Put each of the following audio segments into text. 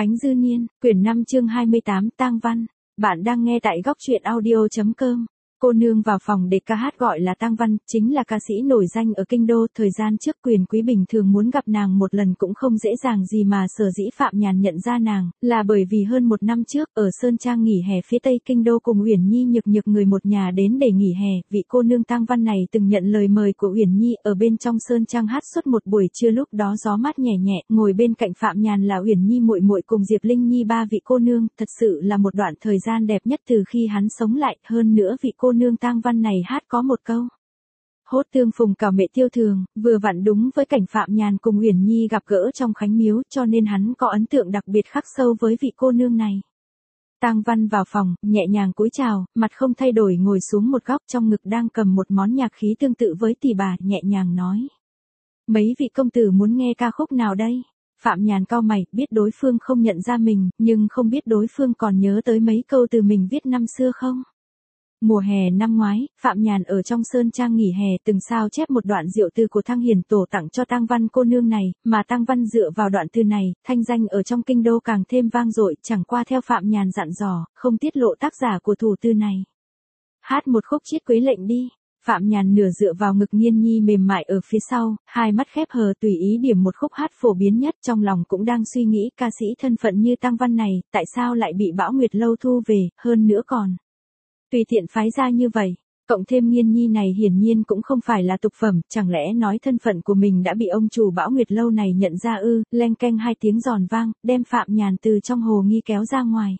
Khánh Dư Niên, quyển 5 chương 28 tang văn. Bạn đang nghe tại góc truyện audio.com. Cô nương vào phòng để ca hát gọi là Tang Văn, chính là ca sĩ nổi danh ở Kinh Đô. Thời gian trước Quyền Quý bình thường muốn gặp nàng một lần cũng không dễ dàng gì, mà sở dĩ Phạm Nhàn nhận ra nàng, là bởi vì hơn một năm trước, ở Sơn Trang nghỉ hè phía Tây Kinh Đô cùng Uyển Nhi nhược người một nhà đến để nghỉ hè. Vị cô nương Tang Văn này từng nhận lời mời của Uyển Nhi ở bên trong Sơn Trang hát suốt một buổi trưa, lúc đó gió mát nhẹ nhẹ, ngồi bên cạnh Phạm Nhàn là Uyển Nhi muội muội cùng Diệp Linh Nhi, ba vị cô nương, thật sự là một đoạn thời gian đẹp nhất từ khi hắn sống lại. Hơn nữa vị cô nương Tang Văn này hát có một câu hốt tương phùng cào mẹ tiêu thường, vừa vặn đúng với cảnh Phạm Nhàn cùng Uyển Nhi gặp gỡ trong Khánh Miếu, cho nên hắn có ấn tượng đặc biệt khắc sâu với vị cô nương này. Tang Văn vào phòng, nhẹ nhàng cúi chào, mặt không thay đổi ngồi xuống một góc, trong ngực đang cầm một món nhạc khí tương tự với tỷ bà, nhẹ nhàng nói: "Mấy vị công tử muốn nghe ca khúc nào đây?" Phạm Nhàn cau mày, biết đối phương không nhận ra mình, nhưng không biết đối phương còn nhớ tới mấy câu từ mình viết năm xưa không. Mùa hè năm ngoái, Phạm Nhàn ở trong Sơn Trang nghỉ hè từng sao chép một đoạn diệu từ của Thăng Hiền Tổ tặng cho Tang Văn cô nương này, mà Tang Văn dựa vào đoạn từ này, thanh danh ở trong Kinh Đô càng thêm vang dội. Chẳng qua theo Phạm Nhàn dặn dò, không tiết lộ tác giả của thủ từ này. "Hát một khúc Chiết Quế Lệnh đi." Phạm Nhàn nửa dựa vào ngực Nghiên Nhi mềm mại ở phía sau, hai mắt khép hờ tùy ý điểm một khúc hát phổ biến nhất, trong lòng cũng đang suy nghĩ ca sĩ thân phận như Tang Văn này, tại sao lại bị Bảo Nguyệt Lâu thu về, hơn nữa còn tùy tiện phái ra như vậy. Cộng thêm Nghiên Nhi này hiển nhiên cũng không phải là tục phẩm, chẳng lẽ nói thân phận của mình đã bị ông chủ Bảo Nguyệt Lâu này nhận ra ư? Leng keng hai tiếng giòn vang, đem Phạm Nhàn từ trong hồ nghi kéo ra ngoài.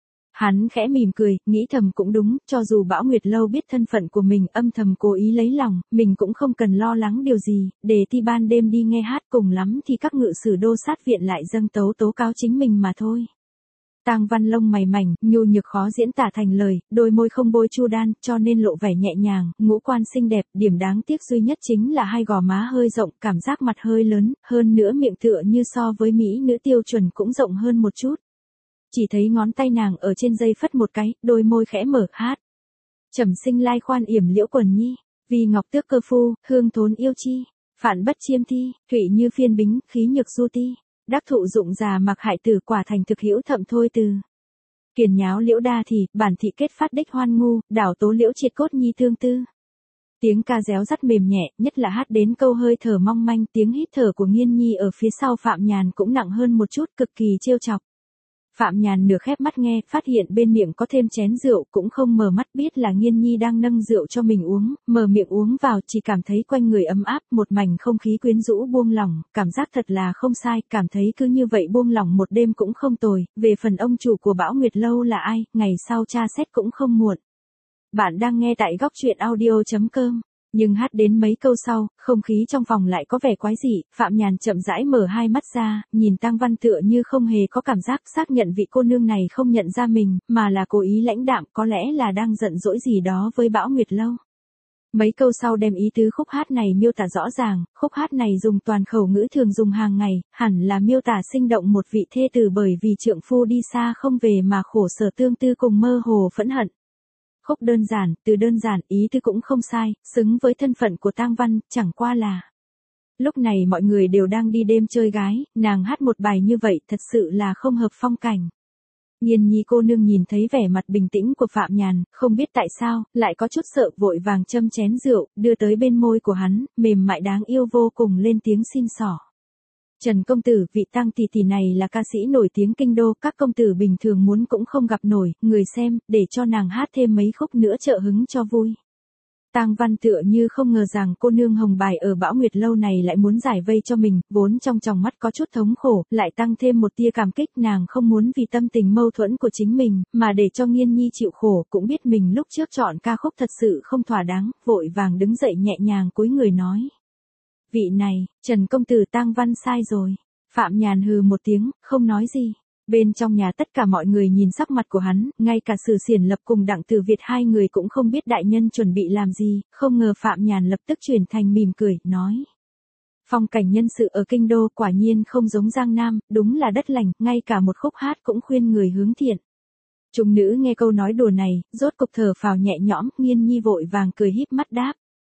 Hắn khẽ mỉm cười, nghĩ thầm cũng đúng, cho dù Bảo Nguyệt Lâu biết thân phận của mình, âm thầm cố ý lấy lòng, mình cũng không cần lo lắng điều gì, để ti ban đêm đi nghe hát, cùng lắm thì các ngự sử đô sát viện lại dâng tấu tố cáo chính mình mà thôi. Tang Văn lông mày mảnh, nhu nhược khó diễn tả thành lời, đôi môi không bôi chu đan, cho nên lộ vẻ nhẹ nhàng, ngũ quan xinh đẹp, điểm đáng tiếc duy nhất chính là hai gò má hơi rộng, cảm giác mặt hơi lớn, hơn nữa miệng tựa như so với mỹ nữ tiêu chuẩn cũng rộng hơn một chút. Chỉ thấy ngón tay nàng ở trên dây phất một cái, đôi môi khẽ mở hát. "Trầm sinh lai khoan yểm liễu quần nhi, vì ngọc tước cơ phu, hương thốn yêu chi, phản bất chiêm thi, thủy như phiên bính, khí nhược du ti. Đắc thụ dụng già mặc hại tử, quả thành thực hữu thậm thôi từ. Kiền nháo liễu đa thì, bản thị kết phát đích hoan ngu, đảo tố liễu triệt cốt nhi thương tư." Tiếng ca réo rắt mềm nhẹ, nhất là hát đến câu hơi thở mong manh, tiếng hít thở của Nghiên Nhi ở phía sau Phạm Nhàn cũng nặng hơn một chút, cực kỳ trêu chọc. Phạm Nhàn nửa khép mắt nghe, phát hiện bên miệng có thêm chén rượu, cũng không mở mắt, biết là Nghiên Nhi đang nâng rượu cho mình uống, mở miệng uống vào, chỉ cảm thấy quanh người ấm áp, một mảnh không khí quyến rũ buông lỏng, cảm giác thật là không sai, cảm thấy cứ như vậy buông lỏng một đêm cũng không tồi. Về phần ông chủ của Bảo Nguyệt Lâu là ai, ngày sau tra xét cũng không muộn. Bạn đang nghe tại góc truyện audio.com. Nhưng hát đến mấy câu sau, không khí trong phòng lại có vẻ quái dị. Phạm Nhàn chậm rãi mở hai mắt ra, nhìn Tang Văn tựa như không hề có cảm giác, xác nhận vị cô nương này không nhận ra mình, mà là cố ý lãnh đạm, có lẽ là đang giận dỗi gì đó với Bảo Nguyệt Lâu. Mấy câu sau đem ý tứ khúc hát này miêu tả rõ ràng, khúc hát này dùng toàn khẩu ngữ thường dùng hàng ngày, hẳn là miêu tả sinh động một vị thê tử bởi vì trượng phu đi xa không về mà khổ sở tương tư cùng mơ hồ phẫn hận. Khúc đơn giản, từ đơn giản, ý tứ cũng không sai, xứng với thân phận của Tang Văn, chẳng qua là lúc này mọi người đều đang đi đêm chơi gái, nàng hát một bài như vậy thật sự là không hợp phong cảnh. Nghiên Nhi cô nương nhìn thấy vẻ mặt bình tĩnh của Phạm Nhàn, không biết tại sao, lại có chút sợ, vội vàng châm chén rượu, đưa tới bên môi của hắn, mềm mại đáng yêu vô cùng lên tiếng xin xỏ. "Trần công tử, vị Tang tỷ tỷ này là ca sĩ nổi tiếng Kinh Đô, các công tử bình thường muốn cũng không gặp nổi, người xem, để cho nàng hát thêm mấy khúc nữa trợ hứng cho vui." Tang Văn tựa như không ngờ rằng cô nương hồng bài ở Bảo Nguyệt Lâu này lại muốn giải vây cho mình, vốn trong tròng mắt có chút thống khổ, lại tăng thêm một tia cảm kích, nàng không muốn vì tâm tình mâu thuẫn của chính mình, mà để cho Nghiên Nhi chịu khổ, cũng biết mình lúc trước chọn ca khúc thật sự không thỏa đáng, vội vàng đứng dậy nhẹ nhàng cúi người nói: "Vị này, Trần công tử, Tang Văn sai rồi." Phạm Nhàn hừ một tiếng, không nói gì. Bên trong nhà tất cả mọi người nhìn sắc mặt của hắn, ngay cả Sử Xiển Lập cùng Đặng Tử Việt hai người cũng không biết đại nhân chuẩn bị làm gì, không ngờ Phạm Nhàn lập tức chuyển thành mỉm cười, nói: "Phong cảnh nhân sự ở Kinh Đô quả nhiên không giống Giang Nam, đúng là đất lành, ngay cả một khúc hát cũng khuyên người hướng thiện." Chúng nữ nghe câu nói đùa này, rốt cục thở phào nhẹ nhõm, Nghiên Nhi vội vàng cười híp mắt đáp: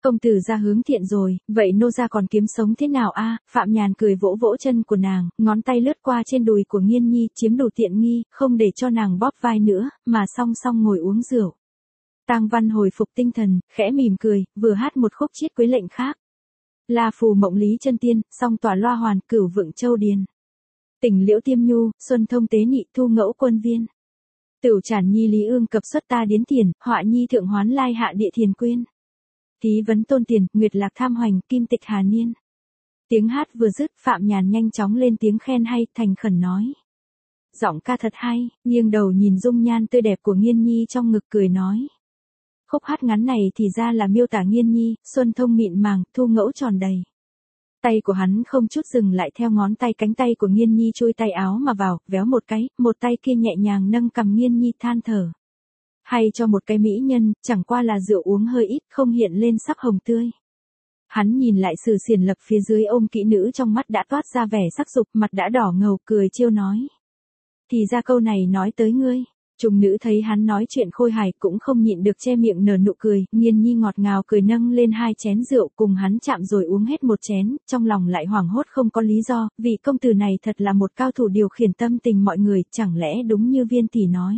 Công tử gia hướng thiện rồi, vậy nô gia còn kiếm sống thế nào a? Phạm Nhàn cười vỗ vỗ chân của nàng, ngón tay lướt qua trên đùi của Nghiên Nhi, chiếm đủ tiện nghi, không để cho nàng bóp vai nữa, mà song song ngồi uống rượu. Tang Văn hồi phục tinh thần, khẽ mỉm cười, vừa hát một khúc chiết quế lệnh khác. La phù mộng lý chân tiên, song tỏa loa hoàn, cửu vượng châu điền. Tỉnh liễu tiêm nhu, xuân thông tế nhị, thu ngẫu quân viên. Tửu trản nhi lý ương cập xuất ta điến tiền, họa nhi thượng hoán lai hạ địa thiền quyên. Thí vấn tôn tiền, nguyệt lạc tham hoành, kim tịch hà niên. Tiếng hát vừa dứt, Phạm Nhàn nhanh chóng lên tiếng khen hay, thành khẩn nói. Giọng ca thật hay, nghiêng đầu nhìn dung nhan tươi đẹp của Nghiên Nhi trong ngực cười nói. Khúc hát ngắn này thì ra là miêu tả Nghiên Nhi, xuân thông mịn màng, thu ngẫu tròn đầy. Tay của hắn không chút dừng lại theo ngón tay cánh tay của Nghiên Nhi chui tay áo mà vào, véo một cái, một tay kia nhẹ nhàng nâng cằm Nghiên Nhi than thở. Hay cho một cái mỹ nhân, chẳng qua là rượu uống hơi ít, không hiện lên sắc hồng tươi. Hắn nhìn lại Sử Xiển Lập phía dưới ôm kỹ nữ trong mắt đã toát ra vẻ sắc dục, mặt đã đỏ ngầu, cười trêu nói. Thì ra câu này nói tới ngươi. Trùng nữ thấy hắn nói chuyện khôi hài cũng không nhịn được che miệng nở nụ cười, Nghiên Nhi ngọt ngào cười nâng lên 2 chén rượu cùng hắn chạm rồi uống hết 1 chén, trong lòng lại hoảng hốt không có lý do, vì công tử này thật là một cao thủ điều khiển tâm tình mọi người, chẳng lẽ đúng như Viên tỷ nói.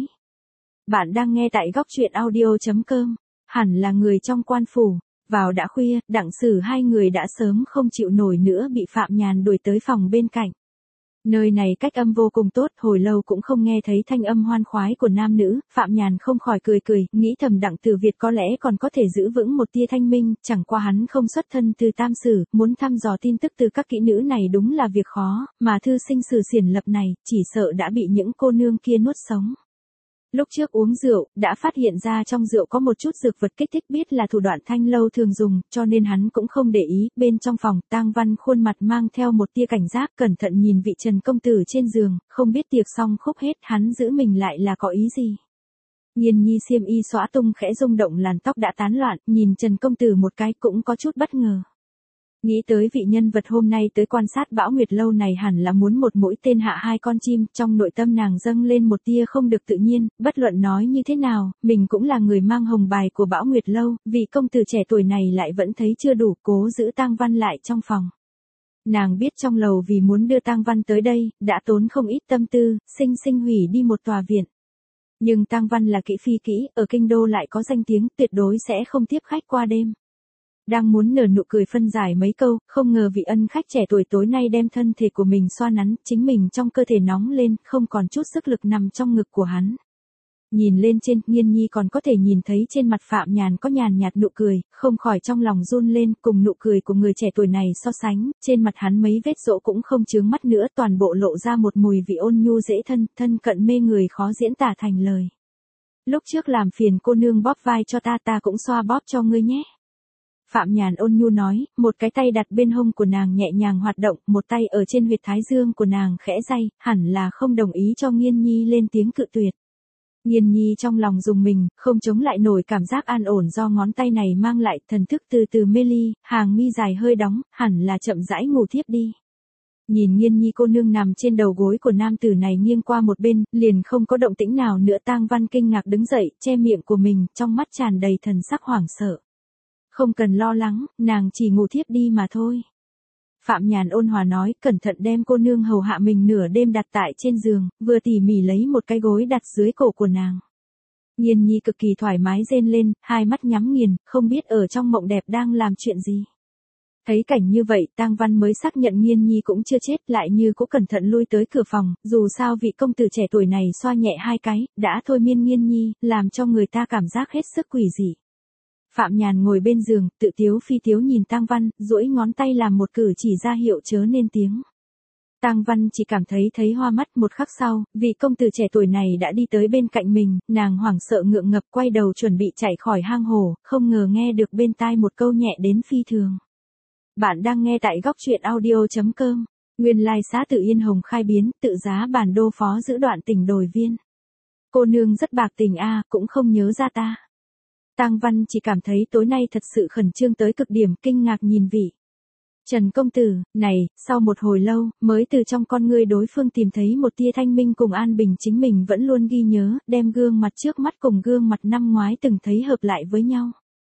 Bạn đang nghe tại góc truyện audio.com, hẳn là người trong quan phủ. Vào đã khuya, Đặng Sử hai người đã sớm không chịu nổi nữa bị Phạm Nhàn đuổi tới phòng bên cạnh. Nơi này cách âm vô cùng tốt, hồi lâu cũng không nghe thấy thanh âm hoan khoái của nam nữ, Phạm Nhàn không khỏi cười, nghĩ thầm Đặng Tử Việt có lẽ còn có thể giữ vững một tia thanh minh, chẳng qua hắn không xuất thân từ Tam Sử, muốn thăm dò tin tức từ các kỹ nữ này đúng là việc khó, mà thư sinh Sử Xiển Lập này, chỉ sợ đã bị những cô nương kia nuốt sống. Lúc trước uống rượu, đã phát hiện ra trong rượu có một chút dược vật kích thích biết là thủ đoạn Thanh Lâu thường dùng, cho nên hắn cũng không để ý, bên trong phòng, Tang Văn khuôn mặt mang theo một tia cảnh giác, cẩn thận nhìn vị Trần công tử trên giường, không biết tiệc xong khúc hết, hắn giữ mình lại là có ý gì. Nghiên Nhi xiêm y xõa tung khẽ rung động làn tóc đã tán loạn, nhìn Trần công tử một cái cũng có chút bất ngờ. Nghĩ tới vị nhân vật hôm nay tới quan sát Bão Nguyệt Lâu này hẳn là muốn một mũi tên hạ 2 con chim, trong nội tâm nàng dâng lên một tia không được tự nhiên, bất luận nói như thế nào, mình cũng là người mang hồng bài của Bão Nguyệt Lâu, vị công tử trẻ tuổi này lại vẫn thấy chưa đủ, cố giữ Tang Văn lại trong phòng. Nàng biết trong lầu vì muốn đưa Tang Văn tới đây, đã tốn không ít tâm tư, sinh hủy đi một tòa viện. Nhưng Tang Văn là kỹ phi kỹ, ở kinh đô lại có danh tiếng, tuyệt đối sẽ không tiếp khách qua đêm. Đang muốn nở nụ cười phân giải mấy câu, không ngờ vị ân khách trẻ tuổi tối nay đem thân thể của mình xoa nắn, chính mình trong cơ thể nóng lên, không còn chút sức lực nằm trong ngực của hắn. Nhìn lên trên, Nghiên Nhi còn có thể nhìn thấy trên mặt Phạm Nhàn có nhàn nhạt nụ cười, không khỏi trong lòng run lên, cùng nụ cười của người trẻ tuổi này so sánh, trên mặt hắn mấy vết rỗ cũng không chướng mắt nữa, toàn bộ lộ ra một mùi vị ôn nhu dễ thân cận mê người khó diễn tả thành lời. Lúc trước làm phiền cô nương bóp vai cho ta cũng xoa bóp cho ngươi nhé. Phạm Nhàn ôn nhu nói, một cái tay đặt bên hông của nàng nhẹ nhàng hoạt động, một tay ở trên huyệt thái dương của nàng khẽ day, hẳn là không đồng ý cho Nghiên Nhi lên tiếng cự tuyệt. Nghiên Nhi trong lòng rùng mình, không chống lại nổi cảm giác an ổn do ngón tay này mang lại, thần thức từ từ mê ly, hàng mi dài hơi đóng, hẳn là chậm rãi ngủ thiếp đi. Nhìn Nghiên Nhi cô nương nằm trên đầu gối của nam tử này nghiêng qua một bên, liền không có động tĩnh nào nữa. Tang Văn kinh ngạc đứng dậy, che miệng của mình, trong mắt tràn đầy thần sắc hoảng sợ. Không cần lo lắng, nàng chỉ ngủ thiếp đi mà thôi. Phạm Nhàn ôn hòa nói, cẩn thận đem cô nương hầu hạ mình nửa đêm đặt tại trên giường, vừa tỉ mỉ lấy một cái gối đặt dưới cổ của nàng. Nghiên Nhi cực kỳ thoải mái rên lên, hai mắt nhắm nghiền, không biết ở trong mộng đẹp đang làm chuyện gì. Thấy cảnh như vậy, Tang Văn mới xác nhận Nghiên Nhi cũng chưa chết, lại như cũng cẩn thận lui tới cửa phòng, dù sao vị công tử trẻ tuổi này xoa nhẹ 2 cái, đã thôi miên Nghiên Nhi, làm cho người ta cảm giác hết sức quỷ dị. Phạm Nhàn ngồi bên giường, tự tiếu phi tiếu nhìn Tang Văn, duỗi ngón tay làm một cử chỉ ra hiệu chớ nên tiếng. Tang Văn chỉ cảm thấy hoa mắt. Một khắc sau, vị công tử trẻ tuổi này đã đi tới bên cạnh mình, nàng hoảng sợ ngượng ngập quay đầu chuẩn bị chạy khỏi hang hổ, không ngờ nghe được bên tai một câu nhẹ đến phi thường. Bạn đang nghe tại góc truyện audio.com. Nguyên lai xã Tự Yên Hồng khai biến, tự giá bản đô phó giữ đoạn tỉnh Đồi Viên. Cô nương rất bạc tình a, cũng không nhớ ra ta. Tang Văn chỉ cảm thấy tối nay thật sự khẩn trương tới cực điểm, kinh ngạc nhìn vị Trần công tử này, sau một hồi lâu, mới từ trong con ngươi đối phương tìm thấy một tia thanh minh cùng an bình, chính mình vẫn luôn ghi nhớ, đem gương mặt trước mắt cùng gương mặt năm ngoái từng thấy hợp lại với nhau.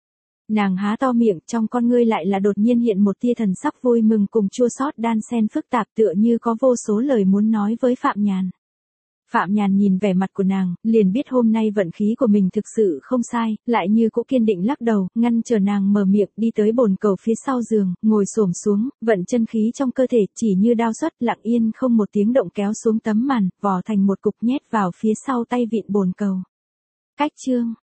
Nàng há to miệng, trong con ngươi lại là đột nhiên hiện một tia thần sắc vui mừng cùng chua xót đan xen phức tạp tựa như có vô số lời muốn nói với Phạm Nhàn. Phạm Nhàn nhìn vẻ mặt của nàng, liền biết hôm nay vận khí của mình thực sự không sai, lại như cũ kiên định lắc đầu, ngăn chờ nàng mở miệng, đi tới bồn cầu phía sau giường, ngồi xổm xuống, vận chân khí trong cơ thể, chỉ như đao xuất, lặng yên không một tiếng động kéo xuống tấm màn, vò thành một cục nhét vào phía sau tay vịn bồn cầu. Cách chương